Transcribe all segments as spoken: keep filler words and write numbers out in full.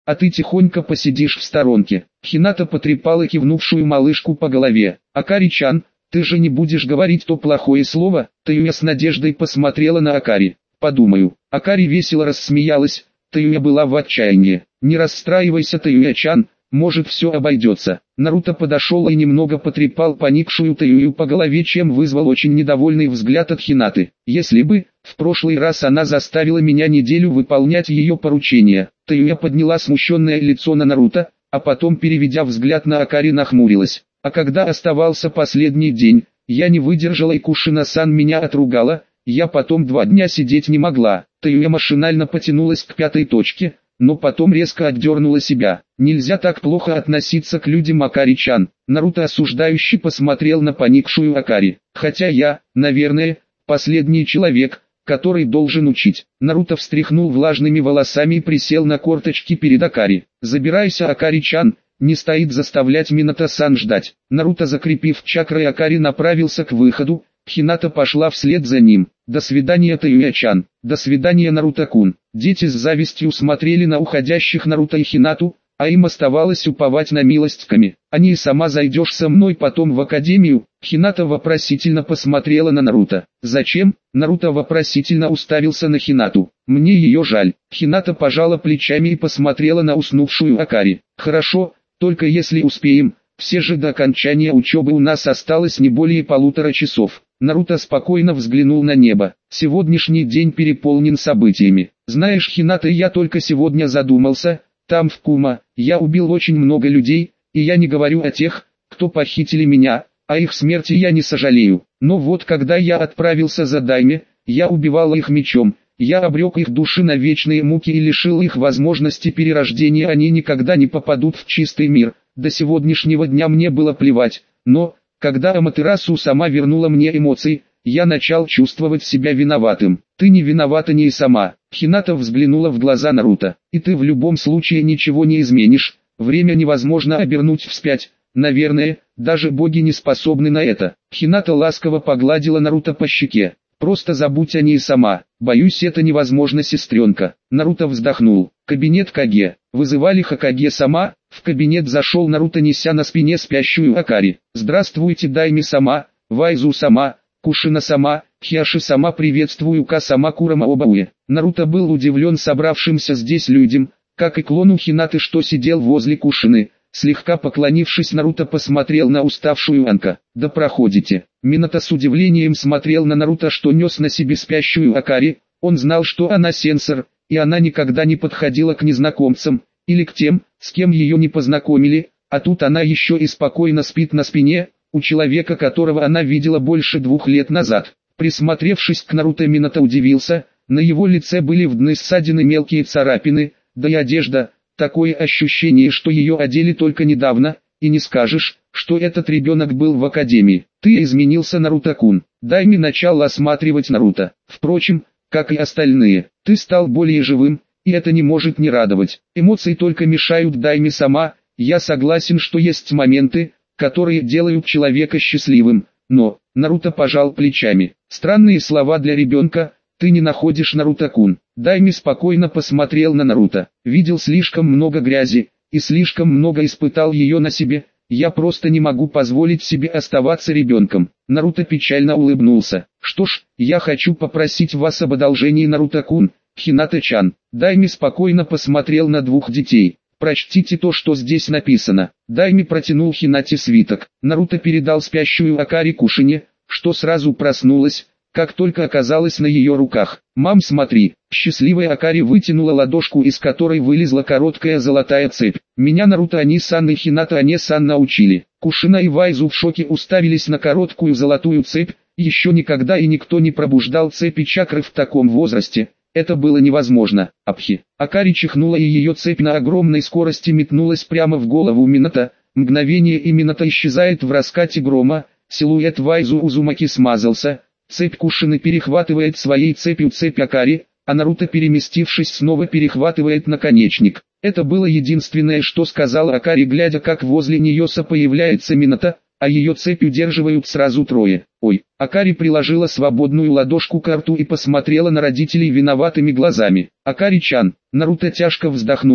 а ты тихонько посидишь в сторонке. Хината потрепала кивнувшую малышку по голове. Акари-чан, ты же не будешь говорить то плохое слово? Таюя с надеждой посмотрела на Акари. Подумаю. Акари весело рассмеялась. Таюя была в отчаянии. Не расстраивайся, Таюя-чан, может все обойдется. Наруто подошел и немного потрепал поникшую Таюю по голове, чем вызвал очень недовольный взгляд от Хинаты. Если бы, в прошлый раз она заставила меня неделю выполнять ее поручения. Таюя подняла смущенное лицо на Наруто, а потом, переведя взгляд на Акари, нахмурилась. А когда оставался последний день, я не выдержала и Кушина-сан меня отругала, я потом два дня сидеть не могла. Таюя машинально потянулась к пятой точке, но потом резко отдернула себя. Нельзя так плохо относиться к людям, Акари-чан. Наруто осуждающе посмотрел на поникшую Акари. Хотя я, наверное, последний человек, который должен учить. Наруто встряхнул влажными волосами и присел на корточки перед Акари. Забирайся, Акари-чан, не стоит заставлять Минато-сан ждать. Наруто, закрепив чакрой Акари, направился к выходу. Хината пошла вслед за ним. До свидания, Таюя-чан. До свидания, Наруто-кун. Дети с завистью смотрели на уходящих Наруто и Хинату, а им оставалось уповать на милость Ками. А не сама зайдешь со мной потом в академию? Хината вопросительно посмотрела на Наруто. Зачем? Наруто вопросительно уставился на Хинату. Мне ее жаль. Хината пожала плечами и посмотрела на уснувшую Акари. Хорошо, только если успеем. Все же до окончания учебы у нас осталось не более полутора часов. Наруто спокойно взглянул на небо. Сегодняшний день переполнен событиями. Знаешь, Хината, я только сегодня задумался, там в Кума, я убил очень много людей, и я не говорю о тех, кто похитили меня, о их смерти я не сожалею. Но вот когда я отправился за Дайме, я убивал их мечом, я обрек их души на вечные муки и лишил их возможности перерождения, они никогда не попадут в чистый мир. До сегодняшнего дня мне было плевать, но, когда Аматерасу сама вернула мне эмоции, я начал чувствовать себя виноватым. Ты не виновата, не и сама. Хината взглянула в глаза Наруто. И ты в любом случае ничего не изменишь, время невозможно обернуть вспять. Наверное, даже боги не способны на это. Хината ласково погладила Наруто по щеке. Просто забудь о ней сама. Боюсь, это невозможно, сестренка. Наруто вздохнул. Кабинет Каге. Вызывали Хокаге-сама. В кабинет зашел Наруто, неся на спине спящую Акари. Здравствуйте, Дайми-сама, Вайзу-сама, Кушина-сама, Хиаши-сама, приветствую Ка-сама, Курама-обауэ. Наруто был удивлен собравшимся здесь людям, как и клону Хинаты, что сидел возле Кушины. Слегка поклонившись, Наруто посмотрел на уставшую Анка. «Да проходите». Минато с удивлением смотрел на Наруто, что нес на себе спящую Акари. Он знал, что она сенсор, и она никогда не подходила к незнакомцам, или к тем, с кем ее не познакомили, а тут она еще и спокойно спит на спине, у человека, которого она видела больше двух лет назад. Присмотревшись к Наруто, Минато удивился, на его лице были видны ссадины, мелкие царапины, да и одежда, такое ощущение, что ее одели только недавно, и не скажешь, что этот ребенок был в академии. Ты изменился, Наруто-кун. Дайми начал осматривать Наруто. Впрочем, как и остальные, ты стал более живым, и это не может не радовать. Эмоции только мешают, Дайми-сама. Я согласен, что есть моменты, которые делают человека счастливым, но... Наруто пожал плечами. Странные слова для ребенка, ты не находишь, Наруто-кун? Дайми спокойно посмотрел на Наруто. Видел слишком много грязи, и слишком много испытал ее на себе. Я просто не могу позволить себе оставаться ребенком. Наруто печально улыбнулся. Что ж, я хочу попросить вас об одолжении, Наруто-кун. Хината-чан. Дайми спокойно посмотрел на двух детей. Прочтите то, что здесь написано. Дайми протянул Хинате свиток. Наруто передал спящую Акари Кушине, что сразу проснулась, как только оказалась на ее руках. «Мам, смотри». Счастливая Акари вытянула ладошку, из которой вылезла короткая золотая цепь. «Меня Наруто Ани-сан и Хината Ане-сан научили». Кушина и Вайзу в шоке уставились на короткую золотую цепь. Еще никогда и никто не пробуждал цепи чакры в таком возрасте. Это было невозможно. Апхи. Акари чихнула, и ее цепь на огромной скорости метнулась прямо в голову Минато. Мгновение, и Минато исчезает в раскате грома. Силуэт Вайзу Узумаки смазался. Цепь Кушины перехватывает своей цепью цепь Акари, а Наруто, переместившись, снова перехватывает наконечник. Это было единственное, что сказала Акари, глядя, как возле нее появляется Минато, а ее цепь удерживают сразу трое. Ой, Акари приложила свободную ладошку к рту и посмотрела на родителей виноватыми глазами. Акари-чан. Наруто тяжко вздохнул.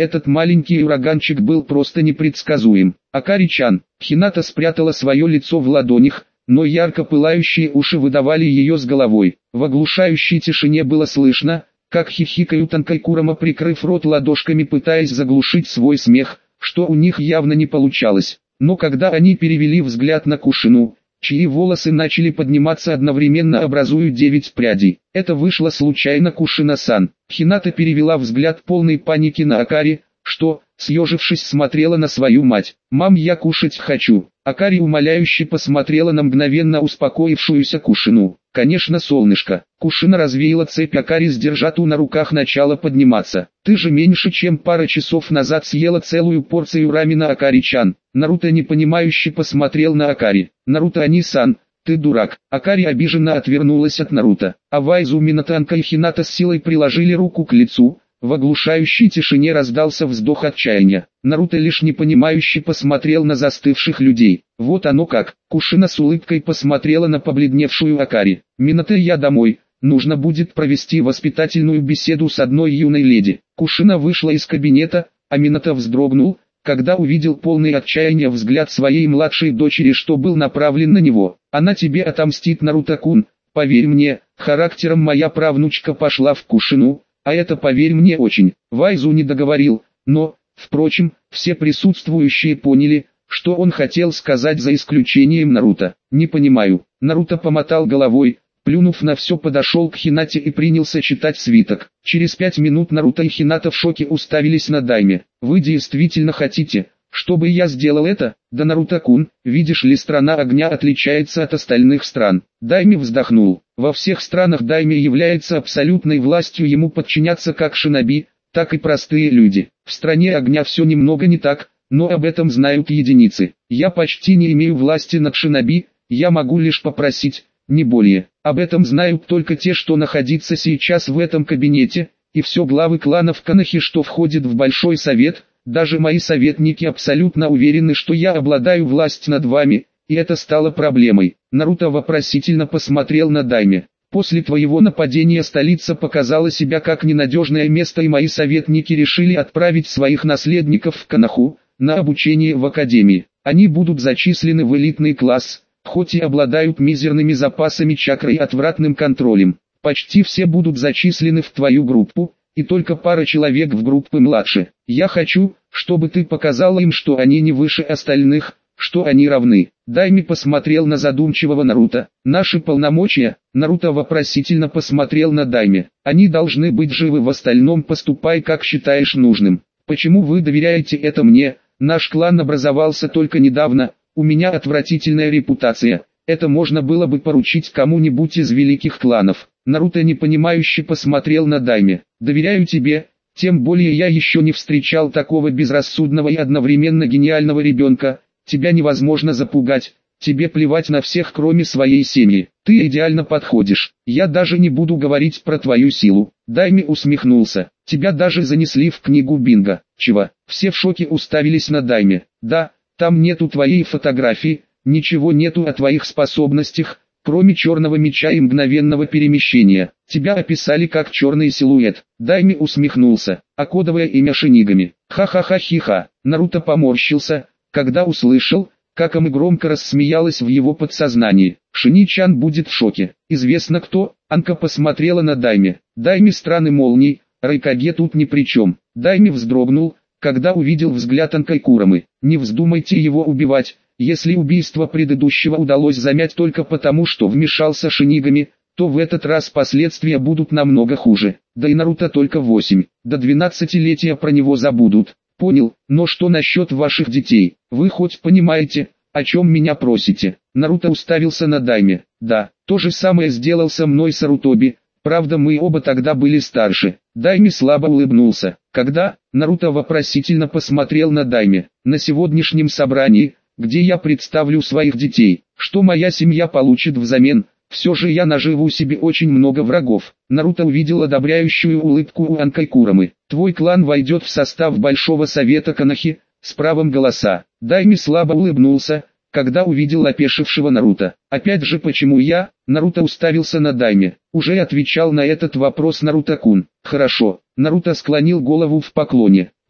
Этот маленький ураганчик был просто непредсказуем. Акари-чан. Хината спрятала свое лицо в ладонях, но ярко пылающие уши выдавали ее с головой. В оглушающей тишине было слышно, как хихикают Анкайкурама, прикрыв рот ладошками, пытаясь заглушить свой смех, что у них явно не получалось. Но когда они перевели взгляд на Кушину, чьи волосы начали подниматься одновременно, образуя девять прядей, это вышло случайно Кушина-сан. Хината перевела взгляд полной паники на Акари, что, съежившись, смотрела на свою мать. «Мам, я кушать хочу». Акари умоляюще посмотрела на мгновенно успокоившуюся Кушину. «Конечно, солнышко». Кушина развеяла цепь, Акари с держату на руках начала подниматься. «Ты же меньше чем пара часов назад съела целую порцию рамена, Акари-чан». Наруто непонимающе посмотрел на Акари. «Наруто-ани-сан, ты дурак». Акари обиженно отвернулась от Наруто. Авайзу, Минатанка и Хината с силой приложили руку к лицу. В оглушающей тишине раздался вздох отчаяния. Наруто лишь непонимающе посмотрел на застывших людей. «Вот оно как». Кушина с улыбкой посмотрела на побледневшую Акари. «Минато, я домой. Нужно будет провести воспитательную беседу с одной юной леди». Кушина вышла из кабинета, а Минато вздрогнул, когда увидел полный отчаяния взгляд своей младшей дочери, что был направлен на него. «Она тебе отомстит, Наруто-кун. Поверь мне, характером моя правнучка пошла в Кушину. А это, поверь мне, очень». Вайзу не договорил, но, впрочем, все присутствующие поняли, что он хотел сказать, за исключением Наруто. «Не понимаю». Наруто помотал головой, плюнув на все, подошел к Хинате и принялся читать свиток. Через пять минут Наруто и Хината в шоке уставились на Дайме. «Вы действительно хотите, чтобы я сделал это?» «Да, Наруто-кун, видишь ли, страна огня отличается от остальных стран». Дайме вздохнул. Во всех странах Дайме является абсолютной властью, ему подчинятся как шиноби, так и простые люди. В стране огня все немного не так, но об этом знают единицы. Я почти не имею власти над шиноби, я могу лишь попросить, не более. Об этом знают только те, что находятся сейчас в этом кабинете, и все главы кланов Канахи, что входит в Большой Совет. Даже мои советники абсолютно уверены, что я обладаю властью над вами, и это стало проблемой. Наруто вопросительно посмотрел на Дайме. «После твоего нападения столица показала себя как ненадежное место, и мои советники решили отправить своих наследников в Канаху, на обучение в академии. Они будут зачислены в элитный класс, хоть и обладают мизерными запасами чакры и отвратным контролем. Почти все будут зачислены в твою группу, и только пара человек в группы младше. Я хочу, чтобы ты показала им, что они не выше остальных, что они равны». Дайме посмотрел на задумчивого Наруто. «Наши полномочия?» Наруто вопросительно посмотрел на Дайме. «Они должны быть живы, в остальном поступай как считаешь нужным». «Почему вы доверяете это мне? Наш клан образовался только недавно, у меня отвратительная репутация. Это можно было бы поручить кому-нибудь из великих кланов». Наруто непонимающе посмотрел на Дайме. «Доверяю тебе, тем более я еще не встречал такого безрассудного и одновременно гениального ребенка. Тебя невозможно запугать, тебе плевать на всех, кроме своей семьи. Ты идеально подходишь. Я даже не буду говорить про твою силу». Дайме усмехнулся. «Тебя даже занесли в книгу Бинго». «Чего?» Все в шоке уставились на Дайме. «Да, там нету твоей фотографии, ничего нету о твоих способностях, кроме черного меча и мгновенного перемещения. Тебя описали как черный силуэт». Дайме усмехнулся. «А кодовое имя Шинигами?» «Ха-ха-ха-хи-ха». Наруто поморщился, когда услышал, как Ами громко рассмеялась в его подсознании. «Шини-чан будет в шоке. Известно кто?» Анка посмотрела на Дайме. «Дайме страны молний, Райкаге тут ни при чем». Дайме вздрогнул, когда увидел взгляд Анкайкурамы. «Не вздумайте его убивать. Если убийство предыдущего удалось замять только потому, что вмешался Шинигами, то в этот раз последствия будут намного хуже. Да и Наруто только восемь. До двенадцатилетия про него забудут». «Понял, но что насчет ваших детей? Вы хоть понимаете, о чем меня просите?» Наруто уставился на Дайме. «Да, то же самое сделал со мной Сарутоби, правда мы оба тогда были старше». Дайме слабо улыбнулся. «Когда?» Наруто вопросительно посмотрел на Дайме. «На сегодняшнем собрании, где я представлю своих детей. Что моя семья получит взамен? Все же я наживу себе очень много врагов». Наруто увидел одобряющую улыбку у Анкайкурамы. «Твой клан войдет в состав Большого Совета Канахи, с правом голоса». Дайме слабо улыбнулся, когда увидел опешившего Наруто. «Опять же, почему я?» Наруто уставился на Дайме. «Уже отвечал на этот вопрос, Наруто-кун». «Хорошо». Наруто склонил голову в поклоне.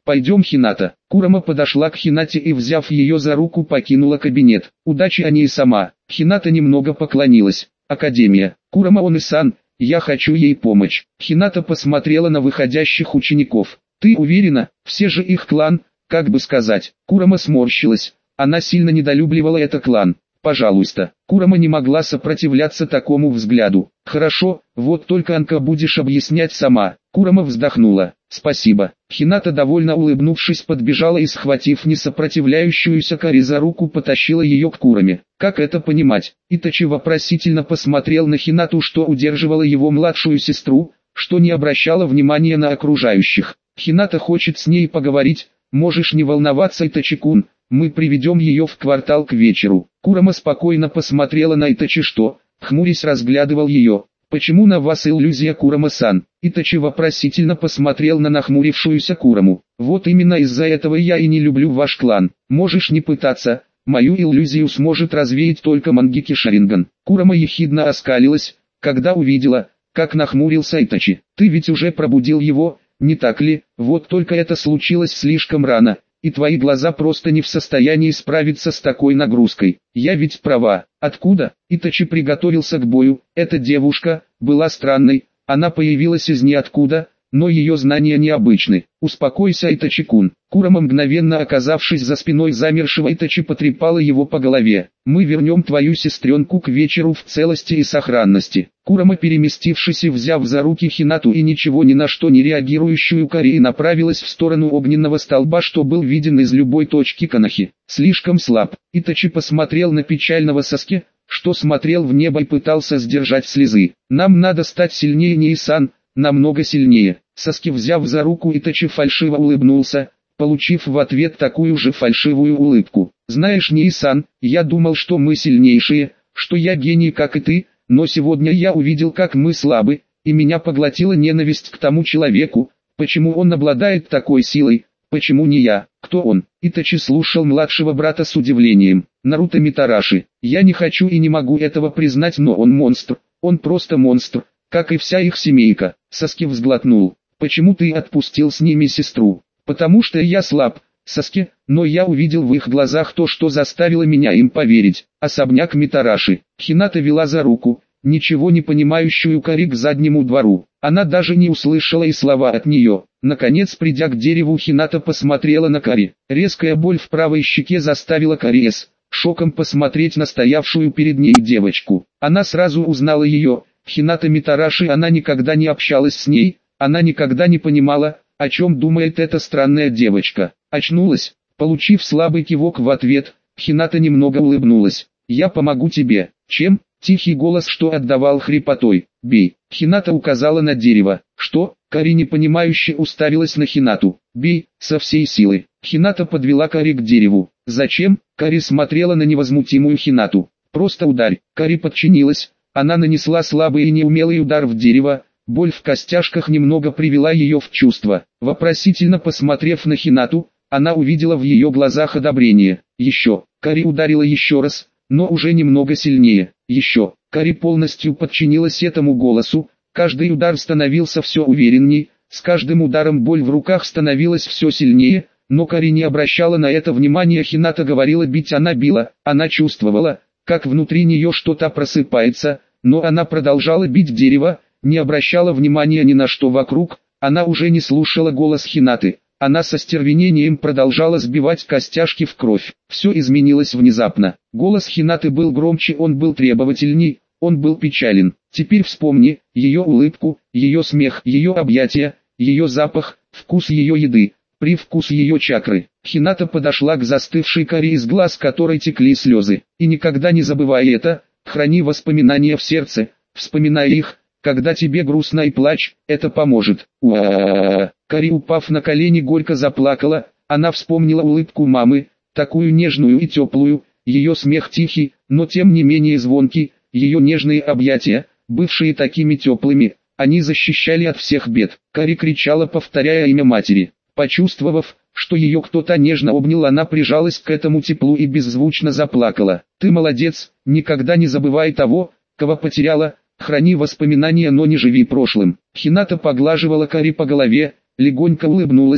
Пойдем, Хината. Курама подошла к Хинате и, взяв ее за руку, покинула кабинет. Удачи, а не и сама. Хината немного поклонилась. Академия. Курама Он-сан, я хочу ей помочь. Хината посмотрела на выходящих учеников. Ты уверена, все же их клан, как бы сказать. Курама сморщилась. Она сильно недолюбливала этот клан. Пожалуйста. Курама не могла сопротивляться такому взгляду. Хорошо, вот только Анка будешь объяснять сама. Курама вздохнула. Спасибо. Хината, довольно улыбнувшись, подбежала и, схватив несопротивляющуюся Кари за руку, потащила ее к Кураме. Как это понимать? Итачи вопросительно посмотрел на Хинату, что удерживала его младшую сестру, что не обращала внимания на окружающих. Хината хочет с ней поговорить. Можешь не волноваться, Итачи-кун. Мы приведем ее в квартал к вечеру. Курама спокойно посмотрела на Итачи, что, хмурясь, разглядывал ее. Почему на вас иллюзия, Курама-сан? Итачи вопросительно посмотрел на нахмурившуюся Кураму. Вот именно из-за этого я и не люблю ваш клан. Можешь не пытаться, мою иллюзию сможет развеять только Мангеки Шаринган. Курама ехидно оскалилась, когда увидела, как нахмурился Итачи. Ты ведь уже пробудил его, не так ли? Вот только это случилось слишком рано. И твои глаза просто не в состоянии справиться с такой нагрузкой. Я ведь права. Откуда? Итачи приготовился к бою. Эта девушка была странной. Она появилась из ниоткуда, но ее знания необычны. Успокойся, Итачи-кун. Курама, мгновенно оказавшись за спиной замершего Итачи, потрепала его по голове. Мы вернем твою сестренку к вечеру в целости и сохранности. Курама, переместившись и взяв за руки Хинату и ничего ни на что не реагирующую Кари, направилась в сторону огненного столба, что был виден из любой точки Канахи. Слишком слаб. Итачи посмотрел на печального Саски, что смотрел в небо и пытался сдержать слезы. Нам надо стать сильнее, Nii-сан, намного сильнее. Саски, взяв за руку Итачи, фальшиво улыбнулся, получив в ответ такую же фальшивую улыбку. Знаешь, Nii-сан, я думал, что мы сильнейшие, что я гений, как и ты, но сегодня я увидел, как мы слабы, и меня поглотила ненависть к тому человеку. Почему он обладает такой силой? Почему не я? Кто он? Итачи слушал младшего брата с удивлением. Наруто Митараши. Я не хочу и не могу этого признать, но он монстр. Он просто монстр, как и вся их семейка. Саски взглотнул. Почему ты отпустил с ними сестру? Потому что я слаб, Саски, но я увидел в их глазах то, что заставило меня им поверить. Особняк Митараши. Хината вела за руку, ничего не понимающую Кари, к заднему двору. Она даже не услышала и слова от нее. Наконец, придя к дереву, Хината посмотрела на Кари. Резкая боль в правой щеке заставила Кари с шоком посмотреть на стоявшую перед ней девочку. Она сразу узнала ее. Хината Митараши, она никогда не общалась с ней, она никогда не понимала, о чем думает эта странная девочка. Очнулась, получив слабый кивок в ответ, Хината немного улыбнулась. «Я помогу тебе». «Чем?» Тихий голос, что отдавал хрипотой. «Бей». Хината указала на дерево. «Что?» Кари непонимающе уставилась на Хинату. «Бей, со всей силы». Хината подвела Кари к дереву. «Зачем?» Кари смотрела на невозмутимую Хинату. «Просто ударь». Кари подчинилась. Она нанесла слабый и неумелый удар в дерево. Боль в костяшках немного привела ее в чувство. Вопросительно посмотрев на Хинату, она увидела в ее глазах одобрение. «Еще». Кари ударила еще раз, но уже немного сильнее. «Еще». Кари полностью подчинилась этому голосу. Каждый удар становился все уверенней. С каждым ударом боль в руках становилась все сильнее, но Кари не обращала на это внимания. Хината говорила бить, она била. Она чувствовала, как внутри нее что-то просыпается, но она продолжала бить дерево, не обращала внимания ни на что вокруг. Она уже не слушала голос Хинаты. Она со стервенением продолжала сбивать костяшки в кровь. Все изменилось внезапно. Голос Хинаты был громче, он был требовательней, он был печален. Теперь вспомни ее улыбку, ее смех, ее объятия, ее запах, вкус ее еды, привкус ее чакры. Хината подошла к застывшей Кари, из глаз которой текли слезы. И никогда не забывай это, храни воспоминания в сердце, вспоминай их. Когда тебе грустно и плачь, это поможет. Уа-а-а. Кари, упав на колени, горько заплакала. Она вспомнила улыбку мамы, такую нежную и теплую, ее смех тихий, но тем не менее звонкий, ее нежные объятия, бывшие такими теплыми, они защищали от всех бед. Кари кричала, повторяя имя матери. Почувствовав, что ее кто-то нежно обнял, она прижалась к этому теплу и беззвучно заплакала. Ты молодец, никогда не забывай того, кого потеряла. Храни воспоминания, но не живи прошлым. Хината поглаживала Кари по голове, легонько улыбнулась.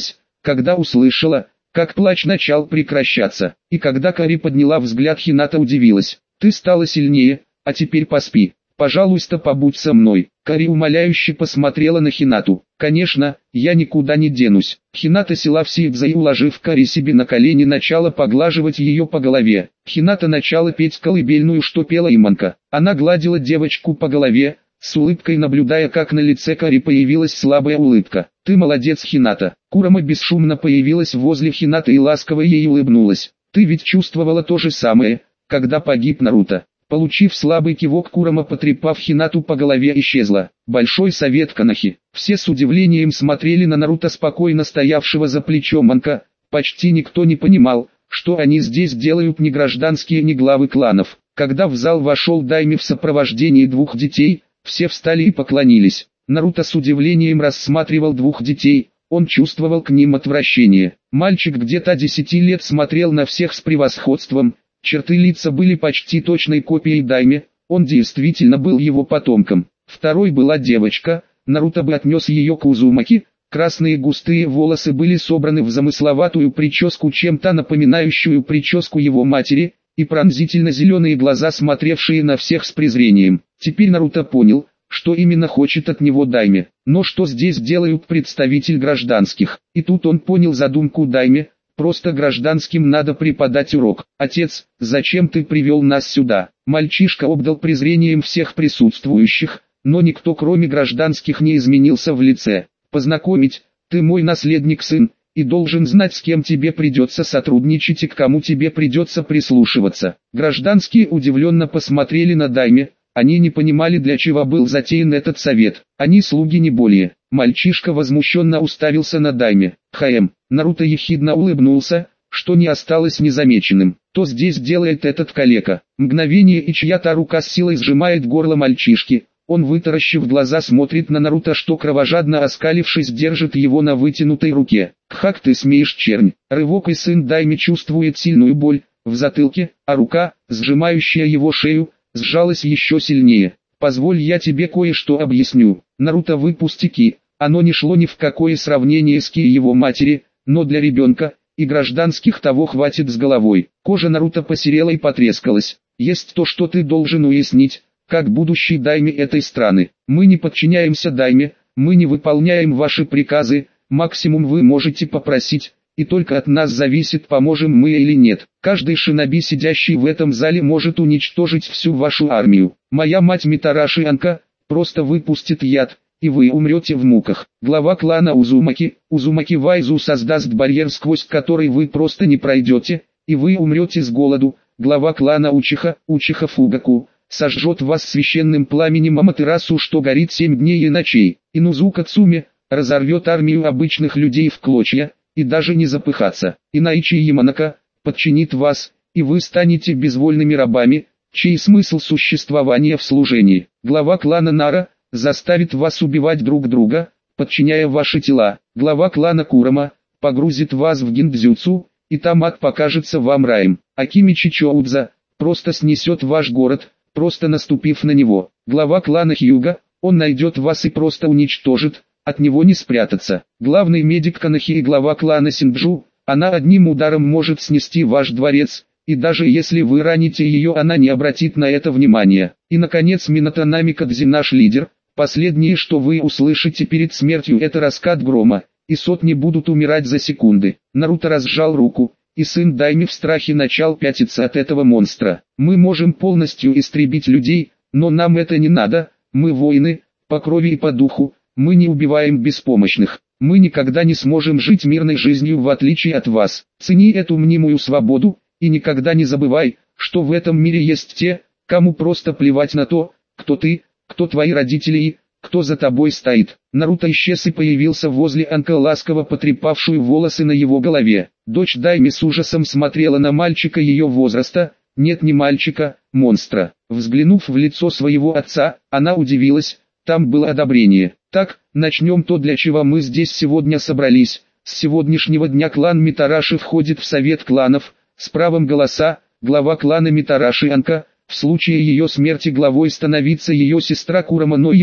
когда услышала, как плач начал прекращаться, и когда Кари подняла взгляд, Хината удивилась. «Ты стала сильнее, а теперь поспи. Пожалуйста, побудь со мной». Кари умоляюще посмотрела на Хинату. «Конечно, я никуда не денусь». Хината села в сидза и, уложив Кари себе на колени, начала поглаживать ее по голове. Хината начала петь колыбельную, что пела Иманка. Она гладила девочку по голове, с улыбкой наблюдая, как на лице Кари появилась слабая улыбка. «Ты молодец, Хината». Курама бесшумно появилась возле Хинаты и ласково ей улыбнулась. «Ты ведь чувствовала то же самое, когда погиб Наруто». Получив слабый кивок, Курама, потрепав Хинату по голове, исчезла. Большой совет Канахи. Все с удивлением смотрели на Наруто, спокойно стоявшего за плечом Анка. Почти никто не понимал, что они здесь делают, ни гражданские, ни главы кланов. Когда в зал вошел Дайми в сопровождении двух детей, все встали и поклонились. Наруто с удивлением рассматривал двух детей, он чувствовал к ним отвращение. Мальчик где-то десяти лет смотрел на всех с превосходством. Черты лица были почти точной копией Дайми, он действительно был его потомком. Второй была девочка, Наруто бы отнес ее к Узумаки. Красные густые волосы были собраны в замысловатую прическу, чем-то напоминающую прическу его матери, и пронзительно-зеленые глаза, смотревшие на всех с презрением. Теперь Наруто понял, что именно хочет от него Дайми, но что здесь делают представитель гражданских. И тут он понял задумку Дайми. Просто гражданским надо преподать урок. «Отец, зачем ты привел нас сюда?» Мальчишка обдал презрением всех присутствующих, но никто кроме гражданских не изменился в лице. «Познакомить, ты мой наследник, сын, и должен знать, с кем тебе придется сотрудничать и к кому тебе придется прислушиваться». Гражданские удивленно посмотрели на Дайми, они не понимали, для чего был затеян этот совет. Они слуги, не более. Мальчишка возмущенно уставился на Дайми. «Хаэм». Наруто ехидно улыбнулся, что не осталось незамеченным. «То здесь делает этот калека». Мгновение, и чья-то рука с силой сжимает горло мальчишки. Он, вытаращив глаза, смотрит на Наруто, что, кровожадно оскалившись, держит его на вытянутой руке. «Как ты смеешь, чернь!» Рывок, и сын Дайми чувствует сильную боль в затылке, а рука, сжимающая его шею, сжалась еще сильнее. «Позволь, я тебе кое-что объясню». Наруто, вы пустяки. Оно не шло ни в какое сравнение с ки его матери, но для ребенка и гражданских того хватит с головой. Кожа Наруто посерела и потрескалась. «Есть то, что ты должен уяснить, как будущий Дайми этой страны. Мы не подчиняемся Дайми, мы не выполняем ваши приказы, максимум вы можете попросить, и только от нас зависит, поможем мы или нет. Каждый шиноби, сидящий в этом зале, может уничтожить всю вашу армию. Моя мать Митараши Анка просто выпустит яд, и вы умрете в муках. Глава клана Узумаки, Узумаки Вайзу, создаст барьер, сквозь который вы просто не пройдете, и вы умрете с голоду. Глава клана Учиха, Учиха Фугаку, сожжет вас священным пламенем Аматерасу, что горит семь дней и ночей. Инузука Цуми разорвет армию обычных людей в клочья, и даже не запыхаться. Инаичи Яманака подчинит вас, и вы станете безвольными рабами, чей смысл существования в служении. Глава клана Нара заставит вас убивать друг друга, подчиняя ваши тела. Глава клана Курама погрузит вас в гиндзюцу, и там ад покажется вам раем. Акимичи Чоудза просто снесет ваш город, просто наступив на него. Глава клана Хьюга, он найдет вас и просто уничтожит, от него не спрятаться. Главный медик Канахи и глава клана Синджу, она одним ударом может снести ваш дворец, и даже если вы раните ее, она не обратит на это внимания. И наконец Минато Намикадзи, наш лидер. Последнее, что вы услышите перед смертью, это раскат грома, и сотни будут умирать за секунды. Наруто разжал руку, и сын Дайми в страхе начал пятиться от этого монстра. Мы можем полностью истребить людей, но нам это не надо, мы воины, по крови и по духу, мы не убиваем беспомощных. Мы никогда не сможем жить мирной жизнью в отличие от вас. Цени эту мнимую свободу, и никогда не забывай, что в этом мире есть те, кому просто плевать на то, кто ты, кто твои родители и кто за тобой стоит. Наруто исчез и появился возле Анка, ласково потрепавшую волосы на его голове. Дочь Дайми с ужасом смотрела на мальчика ее возраста, нет, не мальчика, монстра. Взглянув в лицо своего отца, она удивилась, там было одобрение. Так, начнем то, для чего мы здесь сегодня собрались. С сегодняшнего дня клан Митараши входит в совет кланов, с правом голоса, глава клана Митараши Анка. В случае ее смерти главой становится ее сестра Курама Ноика,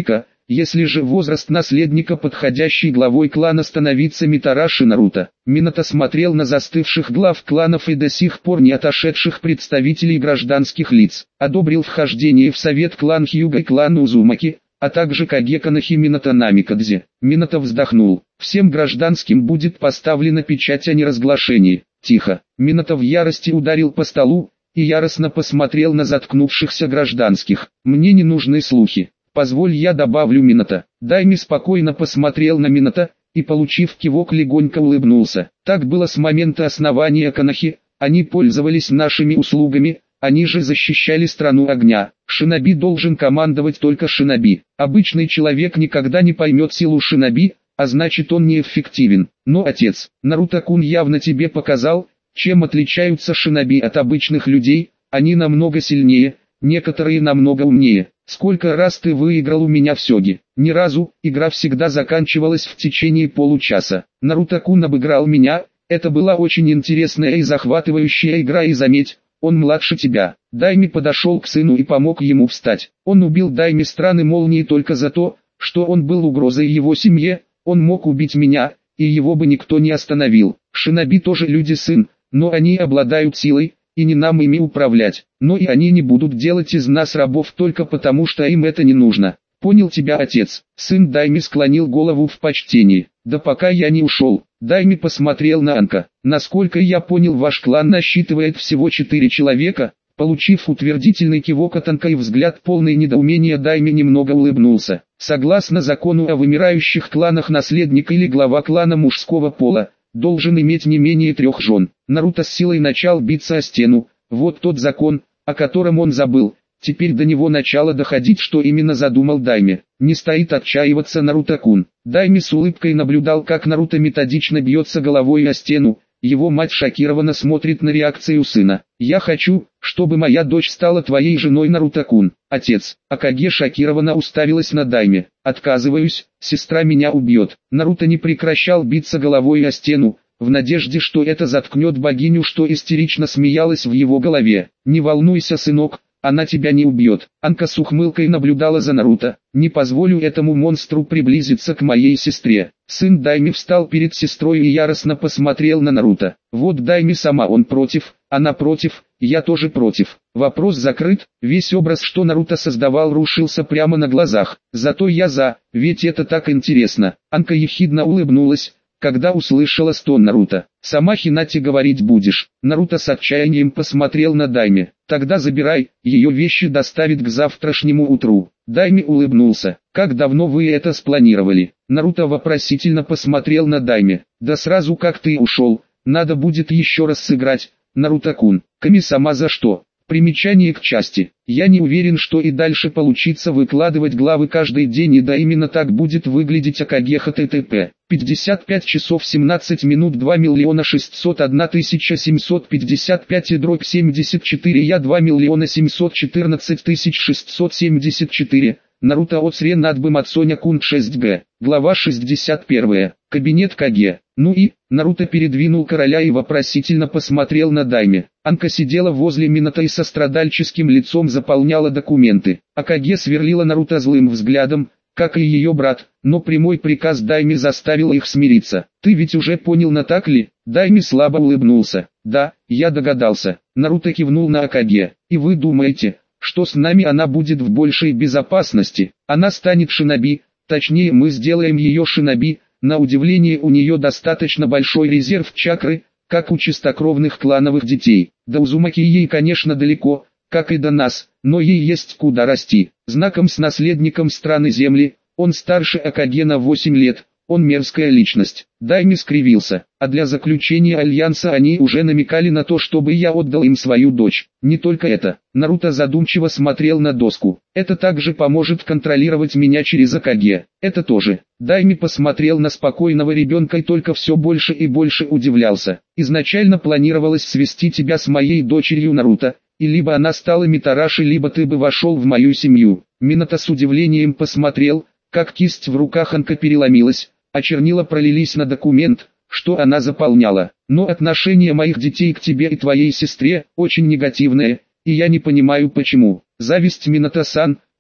Если же возраст наследника подходящий главой клана становиться Митараши Наруто. Минато смотрел на застывших глав кланов и до сих пор не отошедших представителей гражданских лиц. Одобрил вхождение в совет клан Хьюга и клан Узумаки, а также Кагека Минато Намикадзе. Минато вздохнул. Всем гражданским будет поставлена печать о неразглашении. Тихо. Минато в ярости ударил по столу и яростно посмотрел на заткнувшихся гражданских. Мне не нужны слухи. Позволь я добавлю, Минато. Дайми спокойно посмотрел на Минато и, получив кивок, легонько улыбнулся. Так было с момента основания Конохи. Они пользовались нашими услугами, они же защищали страну огня. Шиноби должен командовать только шиноби. Обычный человек никогда не поймет силу шиноби, а значит он неэффективен. Но, отец, Наруто-кун явно тебе показал, чем отличаются шиноби от обычных людей. Они намного сильнее, некоторые намного умнее. Сколько раз ты выиграл у меня в сёге? Ни разу. Игра всегда заканчивалась в течение получаса. Наруто-кун обыграл меня. Это была очень интересная и захватывающая игра, и заметь, он младше тебя. Дайми подошел к сыну и помог ему встать. Он убил Дайми страны молнии только за то, что он был угрозой его семье. Он мог убить меня, и его бы никто не остановил. Шиноби тоже люди, сын, но они обладают силой, и не нам ими управлять. Но и они не будут делать из нас рабов только потому, что им это не нужно. Понял тебя, отец. Сын Дайми склонил голову в почтении. Да пока я не ушел. Дайми посмотрел на Анка. Насколько я понял, ваш клан насчитывает всего четыре человека. Получив утвердительный кивок от Анка и взгляд полный недоумения, Дайми немного улыбнулся. Согласно закону о вымирающих кланах, наследник или глава клана мужского пола должен иметь не менее трех жен. Наруто с силой начал биться о стену. Вот тот закон, о котором он забыл. Теперь до него начало доходить, что именно задумал Дайми. Не стоит отчаиваться, Наруто-кун. Дайми с улыбкой наблюдал, как Наруто методично бьется головой о стену. Его мать шокированно смотрит на реакцию сына. «Я хочу, чтобы моя дочь стала твоей женой, Наруто-кун». «Отец». Акаге шокированно уставилась на Дайми. «Отказываюсь, сестра меня убьет». Наруто не прекращал биться головой о стену, в надежде, что это заткнет богиню, что истерично смеялась в его голове. «Не волнуйся, сынок, она тебя не убьет». Анка с ухмылкой наблюдала за Наруто. «Не позволю этому монстру приблизиться к моей сестре». Сын Дайми встал перед сестрой и яростно посмотрел на Наруто. Вот Дайми сама, он против, она против, я тоже против. Вопрос закрыт, весь образ, что Наруто создавал, рушился прямо на глазах. Зато я за, ведь это так интересно. Анка ехидно улыбнулась, когда услышала стон Наруто. «Сама Хинати говорить будешь». Наруто с отчаянием посмотрел на Дайми. «Тогда забирай, ее вещи доставят к завтрашнему утру». Дайми улыбнулся. «Как давно вы это спланировали?» Наруто вопросительно посмотрел на Дайми. «Да сразу как ты ушел, надо будет еще раз сыграть, Наруто-кун». Ками-сама за что? Примечание к части. Я не уверен, что и дальше получится выкладывать главы каждый день, и да именно так будет выглядеть Акаге ХТТП. пятьдесят пять часов семнадцать минут, два миллиона шестьсот одна тысяча семьсот пятьдесят пять и дробь семьдесят четыре, я два миллиона семьсот четырнадцать тысяч шестьсот семьдесят четыре. Наруто Оцре Надбы Мацоня Кун шесть гэ. Глава шестьдесят один. Кабинет Каге. Ну и, Наруто передвинул короля и вопросительно посмотрел на Дайми. Анка сидела возле Минато и со страдальческим лицом заполняла документы. А Каге сверлила Наруто злым взглядом, как и ее брат, но прямой приказ Дайми заставил их смириться. «Ты ведь уже понял, на так ли?» Дайми слабо улыбнулся. «Да, я догадался». Наруто кивнул на Акаге. «И вы думаете, что с нами она будет в большей безопасности? Она станет шиноби, точнее мы сделаем ее шиноби». На удивление, у нее достаточно большой резерв чакры, как у чистокровных клановых детей. До Узумаки ей, конечно, далеко, как и до нас, но ей есть куда расти. Знаком с наследником страны Земли, он старше Акаге на восемь лет, он мерзкая личность. Дайми скривился, а для заключения альянса они уже намекали на то, чтобы я отдал им свою дочь. Не только это. Наруто задумчиво смотрел на доску. Это также поможет контролировать меня через Акаге. Это тоже. Дайми посмотрел на спокойного ребенка и только все больше и больше удивлялся. Изначально планировалось свести тебя с моей дочерью, Наруто, и либо она стала Митараши, либо ты бы вошел в мою семью. Минато с удивлением посмотрел, как кисть в руках Анка переломилась, а чернила пролились на документ, что она заполняла. Но отношение моих детей к тебе и твоей сестре очень негативное, и я не понимаю почему. Зависть, Минато-сан,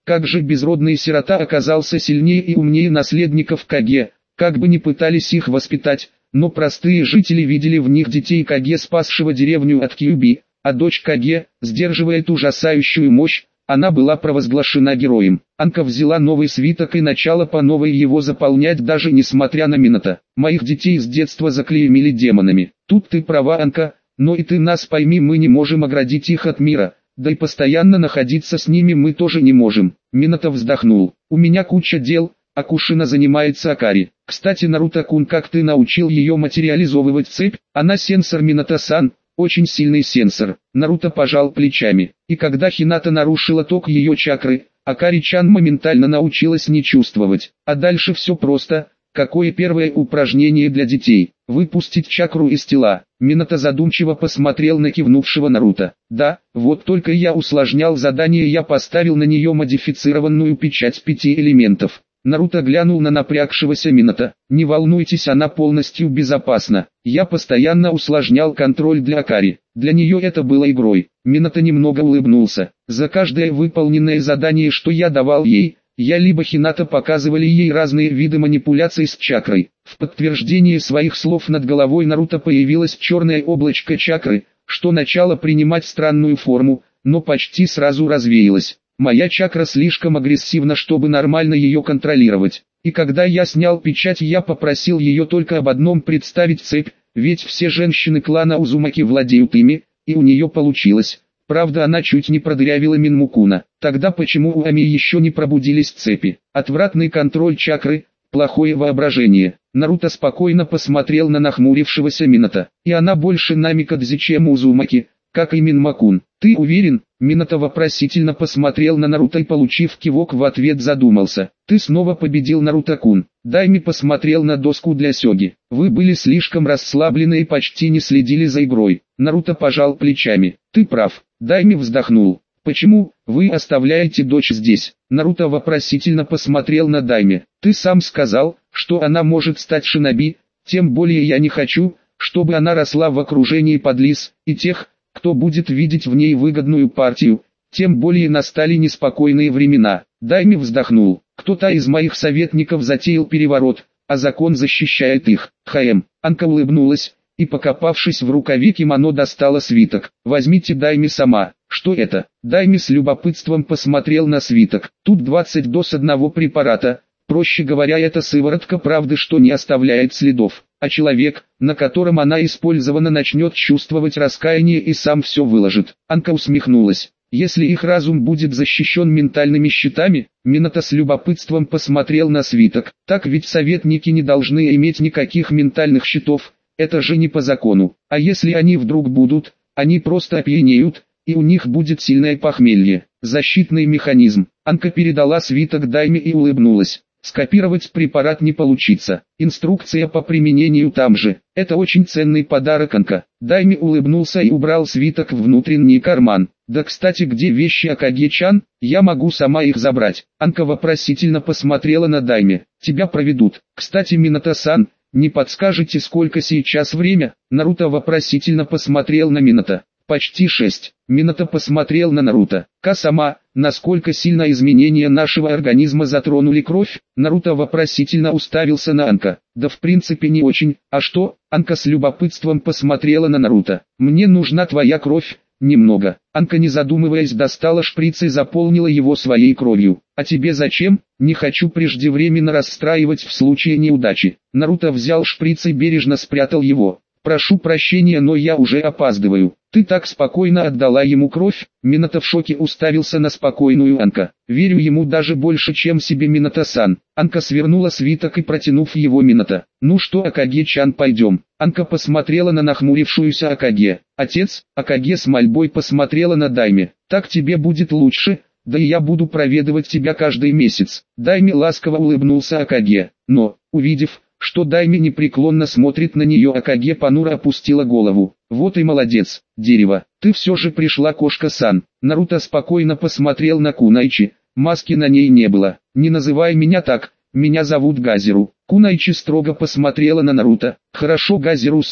Как же безродный сирота оказался сильнее и умнее наследников Каге, как бы ни пытались их воспитать, но простые жители видели в них детей Каге, спасшего деревню от Кьюби, а дочь Каге сдерживает ужасающую мощь, она была провозглашена героем. Анка взяла новый свиток и начала по новой его заполнять, даже несмотря на Минато. Моих детей с детства заклеймили демонами. Тут ты права, Анка, но и ты нас пойми, мы не можем оградить их от мира, да и постоянно находиться с ними мы тоже не можем. Минато вздохнул. У меня куча дел, а Кушина занимается Акари. Кстати, Наруто-кун, как ты научил ее материализовывать цепь? Она сенсор, Минато-сан. Очень сильный сенсор. Наруто пожал плечами. И когда Хината нарушила ток ее чакры, Акари-чан моментально научилась не чувствовать. А дальше все просто. Какое первое упражнение для детей? Выпустить чакру из тела. Минато задумчиво посмотрел на кивнувшего Наруто. Да, вот только я усложнял задание, я поставил на нее модифицированную печать пяти элементов. Наруто глянул на напрягшегося Минато. Не волнуйтесь, она полностью безопасна. Я постоянно усложнял контроль для Акари. Для нее это было игрой. Минато немного улыбнулся. За каждое выполненное задание, что я давал ей, я либо Хината показывали ей разные виды манипуляций с чакрой. В подтверждение своих слов над головой Наруто появилось черное облачко чакры, что начало принимать странную форму, но почти сразу развеялось. Моя чакра слишком агрессивна, чтобы нормально ее контролировать. И когда я снял печать, я попросил ее только об одном: представить цепь, ведь все женщины клана Узумаки владеют ими, и у нее получилось. Правда, она чуть не продырявила Минмукуна. Тогда почему у Ами еще не пробудились цепи? Отвратный контроль чакры, плохое воображение. Наруто спокойно посмотрел на нахмурившегося Минато. И она больше Намикадзи, чем Узумаки, как и Минмакун. Ты уверен? Минато вопросительно посмотрел на Наруто и, получив кивок в ответ, задумался. Ты снова победил, Наруто-кун. Дайми посмотрел на доску для сёги. Вы были слишком расслаблены и почти не следили за игрой. Наруто пожал плечами. Ты прав. Дайми вздохнул. Почему вы оставляете дочь здесь? Наруто вопросительно посмотрел на Дайми. Ты сам сказал, что она может стать шиноби, тем более я не хочу, чтобы она росла в окружении подлиз и тех, кто будет видеть в ней выгодную партию, тем более настали неспокойные времена. Дайми вздохнул. Кто-то из моих советников затеял переворот, а закон защищает их. Хаэм. Анка улыбнулась и, покопавшись в рукаве кимоно, достала свиток. Возьмите, Дайми сама. Что это? Дайми с любопытством посмотрел на свиток. Тут двадцать доз одного препарата. Проще говоря, это сыворотка правды, что не оставляет следов. А человек, на котором она использована, начнет чувствовать раскаяние и сам все выложит. Анка усмехнулась. Если их разум будет защищен ментальными щитами, Минато с любопытством посмотрел на свиток. Так ведь советники не должны иметь никаких ментальных щитов, это же не по закону. А если они вдруг будут, они просто опьянеют, и у них будет сильное похмелье. Защитный механизм. Анка передала свиток Дайме и улыбнулась. Скопировать препарат не получится. Инструкция по применению там же. Это очень ценный подарок, Анка. Дайми улыбнулся и убрал свиток в внутренний карман. Да, кстати, где вещи Акаги-чан? Я могу сама их забрать. Анка вопросительно посмотрела на Дайми. Тебя проведут. Кстати, Минато-сан, не подскажете, сколько сейчас время? Наруто вопросительно посмотрел на Минато. Почти шесть. Минато посмотрел на Наруто. Ка-сама, насколько сильно изменения нашего организма затронули кровь? Наруто вопросительно уставился на Анка. Да в принципе не очень. А что? Анка с любопытством посмотрела на Наруто. Мне нужна твоя кровь. Немного. Анка, не задумываясь, достала шприц и заполнила его своей кровью. А тебе зачем? Не хочу преждевременно расстраивать в случае неудачи. Наруто взял шприц и бережно спрятал его. Прошу прощения, но я уже опаздываю. Ты так спокойно отдала ему кровь. Минато в шоке уставился на спокойную Анка. Верю ему даже больше, чем себе, Минато-сан. Анка свернула свиток и, протянув его Минато. Ну что, Акаге-чан, пойдем. Анка посмотрела на нахмурившуюся Акаге. Отец? Акаге с мольбой посмотрела на Дайми. Так тебе будет лучше, да и я буду проведывать тебя каждый месяц. Дайми ласково улыбнулся Акаге. Но, увидев, что Дайми непреклонно смотрит на нее, Акаге понуро опустила голову. Вот и молодец, дерево, ты все же пришла, кошка-сан. Наруто спокойно посмотрел на Кунайчи, маски на ней не было. Не называй меня так, меня зовут Газеру. Кунайчи строго посмотрела на Наруто. Хорошо, Газеру-сан,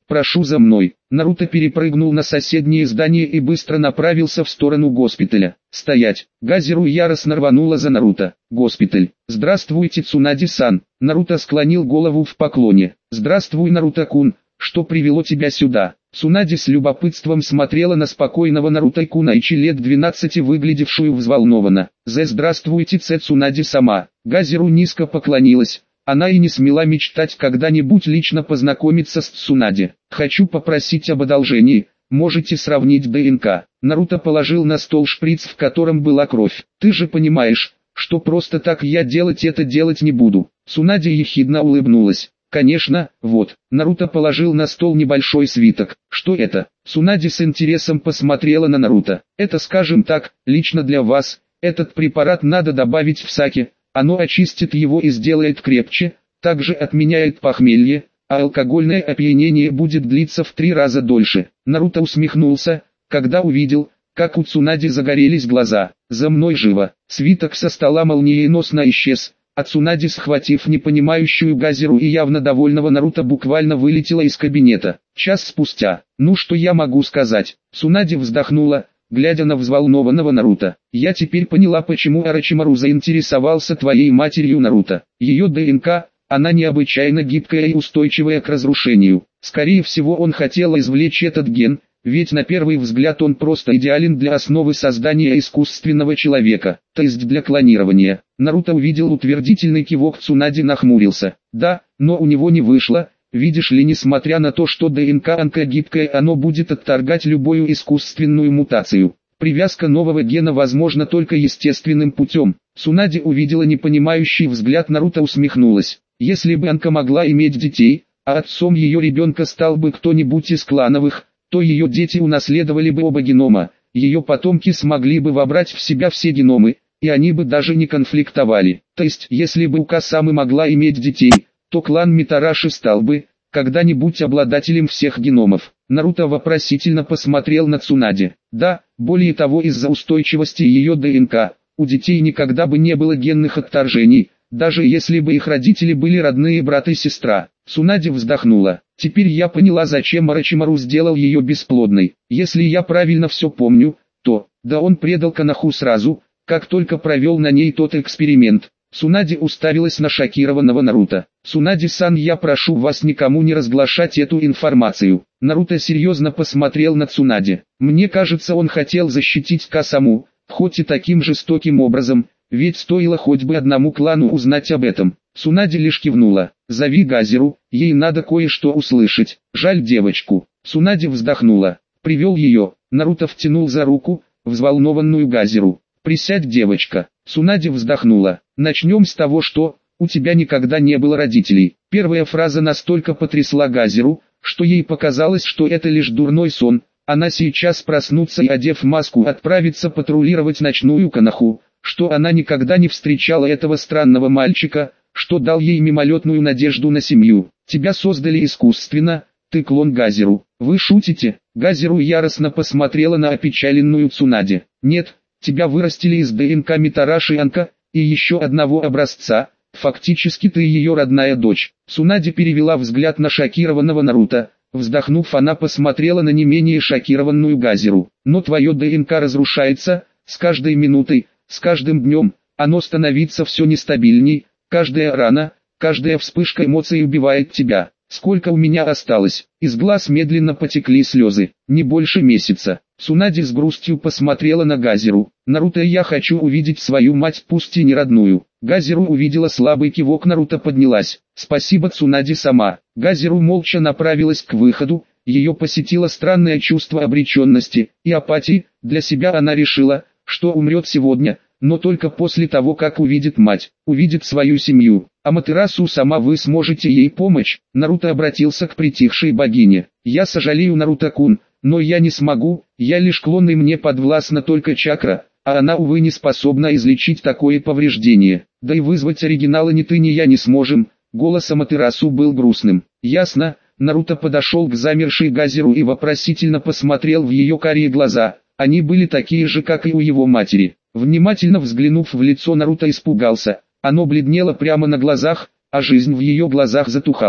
прошу за мной». Наруто перепрыгнул на соседнее здание и быстро направился в сторону госпиталя. «Стоять!» Газиру яростно рванула за Наруто. «Госпиталь! Здравствуйте, Цунади-сан!» Наруто склонил голову в поклоне. «Здравствуй, Наруто-кун! Что привело тебя сюда?» Цунади с любопытством смотрела на спокойного Наруто-куна Ичи лет двенадцати, выглядевшую взволнованно. «Зе здравствуйте, Це Цунади-сама!» Газиру низко поклонилась. Она и не смела мечтать когда-нибудь лично познакомиться с Цунади. «Хочу попросить об одолжении, можете сравнить ДНК». Наруто положил на стол шприц, в котором была кровь. «Ты же понимаешь, что просто так я делать это делать не буду». Цунади ехидно улыбнулась. «Конечно, вот». Наруто положил на стол небольшой свиток. «Что это?» Цунади с интересом посмотрела на Наруто. «Это, скажем так, лично для вас. Этот препарат надо добавить в саке. Оно очистит его и сделает крепче, также отменяет похмелье, а алкогольное опьянение будет длиться в три раза дольше». Наруто усмехнулся, когда увидел, как у Цунади загорелись глаза. «За мной живо!» Свиток со стола молниеносно исчез, а Цунади, схватив непонимающую Газиру и явно довольного Наруто, буквально вылетела из кабинета. Час спустя. «Ну что я могу сказать?» Цунади вздохнула, глядя на взволнованного Наруто. «Я теперь поняла, почему Орочимару заинтересовался твоей матерью, Наруто. Ее ДНК, она необычайно гибкая и устойчивая к разрушению. Скорее всего, он хотел извлечь этот ген, ведь на первый взгляд он просто идеален для основы создания искусственного человека, то есть для клонирования». Наруто увидел утвердительный кивок Цунади, нахмурился. «Да, но у него не вышло. Видишь ли, несмотря на то, что ДНК онкогибкое, оно будет отторгать любую искусственную мутацию. Привязка нового гена возможна только естественным путем». Цунади увидела непонимающий взгляд Наруто, усмехнулась. «Если бы онка могла иметь детей, а отцом ее ребенка стал бы кто-нибудь из клановых, то ее дети унаследовали бы оба генома, ее потомки смогли бы вобрать в себя все геномы, и они бы даже не конфликтовали. То есть, если бы Ука-сама могла иметь детей, то клан Митараши стал бы когда-нибудь обладателем всех геномов». Наруто вопросительно посмотрел на Цунади. «Да, более того, из-за устойчивости ее ДНК, у детей никогда бы не было генных отторжений, даже если бы их родители были родные брат и сестра». Цунади вздохнула. «Теперь я поняла, зачем Орочимару сделал ее бесплодной. Если я правильно все помню, то, да, он предал Коноху сразу, как только провел на ней тот эксперимент». Цунади уставилась на шокированного Наруто. «Цунади-сан, я прошу вас никому не разглашать эту информацию». Наруто серьезно посмотрел на Цунади. «Мне кажется, он хотел защитить Касаму, хоть и таким жестоким образом, ведь стоило хоть бы одному клану узнать об этом». Цунади лишь кивнула. «Зови Газиру, ей надо кое-что услышать. Жаль девочку». Цунади вздохнула. Привел ее. Наруто втянул за руку взволнованную Газиру. «Присядь, девочка». Цунади вздохнула. «Начнем с того, что у тебя никогда не было родителей». Первая фраза настолько потрясла Газиру, что ей показалось, что это лишь дурной сон. Она сейчас проснутся и, одев маску, отправится патрулировать ночную Коноху, что она никогда не встречала этого странного мальчика, что дал ей мимолетную надежду на семью. «Тебя создали искусственно, ты клон Газиру. Вы шутите?» Газиру яростно посмотрела на опечаленную Цунади. «Нет, тебя вырастили из ДНК Митараши Онка, и еще одного образца, фактически ты ее родная дочь». Цунади перевела взгляд на шокированного Наруто. Вздохнув, она посмотрела на не менее шокированную Газиру. «Но твое ДНК разрушается, с каждой минутой, с каждым днем, оно становится все нестабильней, каждая рана, каждая вспышка эмоций убивает тебя. Сколько у меня осталось?» Из глаз медленно потекли слезы. «Не больше месяца». Цунади с грустью посмотрела на Газиру. «Наруто, я хочу увидеть свою мать, пусть и не родную». Газиру увидела слабый кивок, Наруто поднялась. «Спасибо, Цунади-сама». Газиру молча направилась к выходу. Ее посетило странное чувство обреченности и апатии. Для себя она решила, что умрет сегодня, но только после того, как увидит мать, увидит свою семью. «Аматерасу, сама вы сможете ей помочь?» Наруто обратился к притихшей богине. «Я сожалею, Наруто-кун, но я не смогу, я лишь клон, и мне подвластна только чакра, а она, увы, не способна излечить такое повреждение. Да и вызвать оригинала ни ты, ни я не сможем». Голос Аматерасу был грустным. «Ясно». Наруто подошел к замершей Газиру и вопросительно посмотрел в ее карие глаза. Они были такие же, как и у его матери. Внимательно взглянув в лицо, Наруто испугался. Оно бледнело прямо на глазах, а жизнь в ее глазах затухала.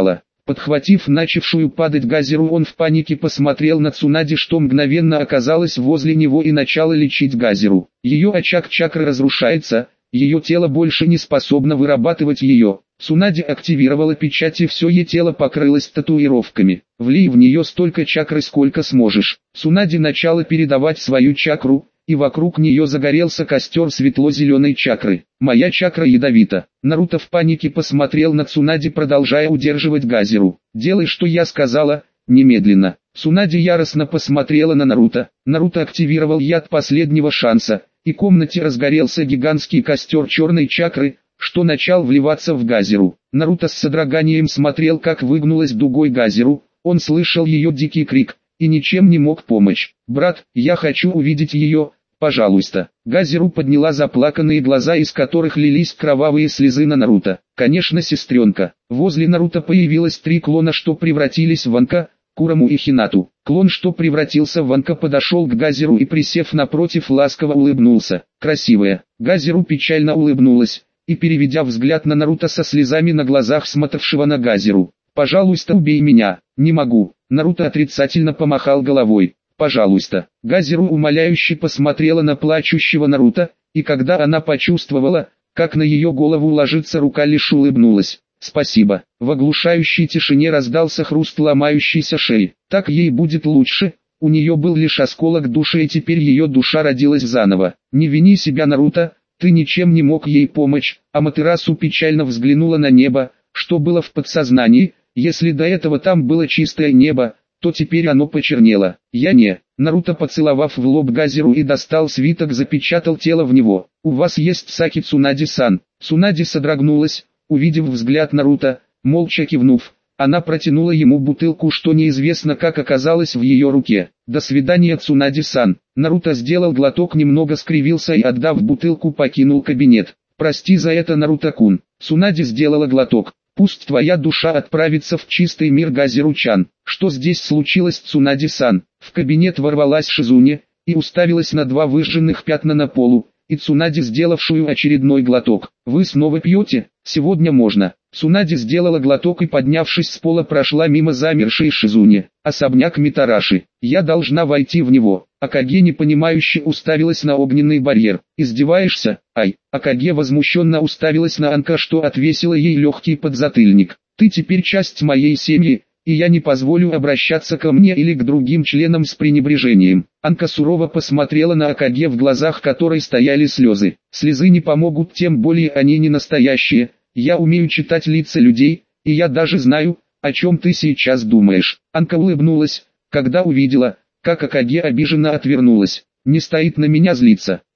Подхватив начавшую падать Газеру, он в панике посмотрел на Цунади, что мгновенно оказалась возле него, и начала лечить Газеру. Ее очаг чакры разрушается, ее тело больше не способно вырабатывать ее. Цунади активировала печать, и все ее тело покрылось татуировками. Влей в нее столько чакры, сколько сможешь. Цунади начала передавать свою чакру, и вокруг нее загорелся костер светло-зеленой чакры. «Моя чакра ядовита». Наруто в панике посмотрел на Цунади, продолжая удерживать Газеру. «Делай, что я сказала, немедленно». Цунади яростно посмотрела на Наруто. Наруто активировал яд последнего шанса, и в комнате разгорелся гигантский костер черной чакры, что начал вливаться в Газеру. Наруто с содроганием смотрел, как выгнулась дугой Газеру. Он слышал ее дикий крик и ничем не мог помочь. «Брат, я хочу увидеть ее, пожалуйста». Газеру подняла заплаканные глаза, из которых лились кровавые слезы на Наруто. «Конечно, сестренка». Возле Наруто появилось три клона, что превратились в Анка, Кураму и Хинату. Клон, что превратился в Анка, подошел к Газеру и, присев напротив, ласково улыбнулся. «Красивая». Газеру печально улыбнулась и, переведя взгляд на Наруто со слезами на глазах смотревшего на Газеру: «Пожалуйста, убей меня». «Не могу». Наруто отрицательно помахал головой. «Пожалуйста». Газеру умоляюще посмотрела на плачущего Наруто, и когда она почувствовала, как на ее голову ложится рука, лишь улыбнулась. «Спасибо». В оглушающей тишине раздался хруст ломающейся шеи. «Так ей будет лучше». У нее был лишь осколок души, и теперь ее душа родилась заново. «Не вини себя, Наруто, ты ничем не мог ей помочь». Аматерасу печально взглянула на небо, что было в подсознании. Если до этого там было чистое небо, то теперь оно почернело. «Я не». Наруто, поцеловав в лоб Газеру и достал свиток, запечатал тело в него. «У вас есть саки, Цунади-сан». Цунади содрогнулась, увидев взгляд Наруто. Молча кивнув, она протянула ему бутылку, что неизвестно как оказалось в ее руке. «До свидания, Цунади-сан». Наруто сделал глоток, немного скривился и, отдав бутылку, покинул кабинет. «Прости за это, Наруто-кун». Цунади сделала глоток. «Пусть твоя душа отправится в чистый мир, Газеру-чан». «Что здесь случилось, Цунади-сан?» В кабинет ворвалась Шизуне и уставилась на два выжженных пятна на полу, и Цунади, сделавшую очередной глоток. «Вы снова пьете? Сегодня можно». Цунади сделала глоток и, поднявшись с пола, прошла мимо замершей Шизуне. «Особняк Митараши. Я должна войти в него». Акаге непонимающе уставилась на огненный барьер. «Издеваешься? Ай!» Акаге возмущенно уставилась на Анка, что отвесила ей легкий подзатыльник. «Ты теперь часть моей семьи, и я не позволю обращаться ко мне или к другим членам с пренебрежением». Анка сурово посмотрела на Акаге, в глазах которой стояли слезы. «Слезы не помогут, тем более они не настоящие. Я умею читать лица людей, и я даже знаю, о чем ты сейчас думаешь». Анка улыбнулась, когда увидела, как Акаге обиженно отвернулась. «Не стоит на меня злиться.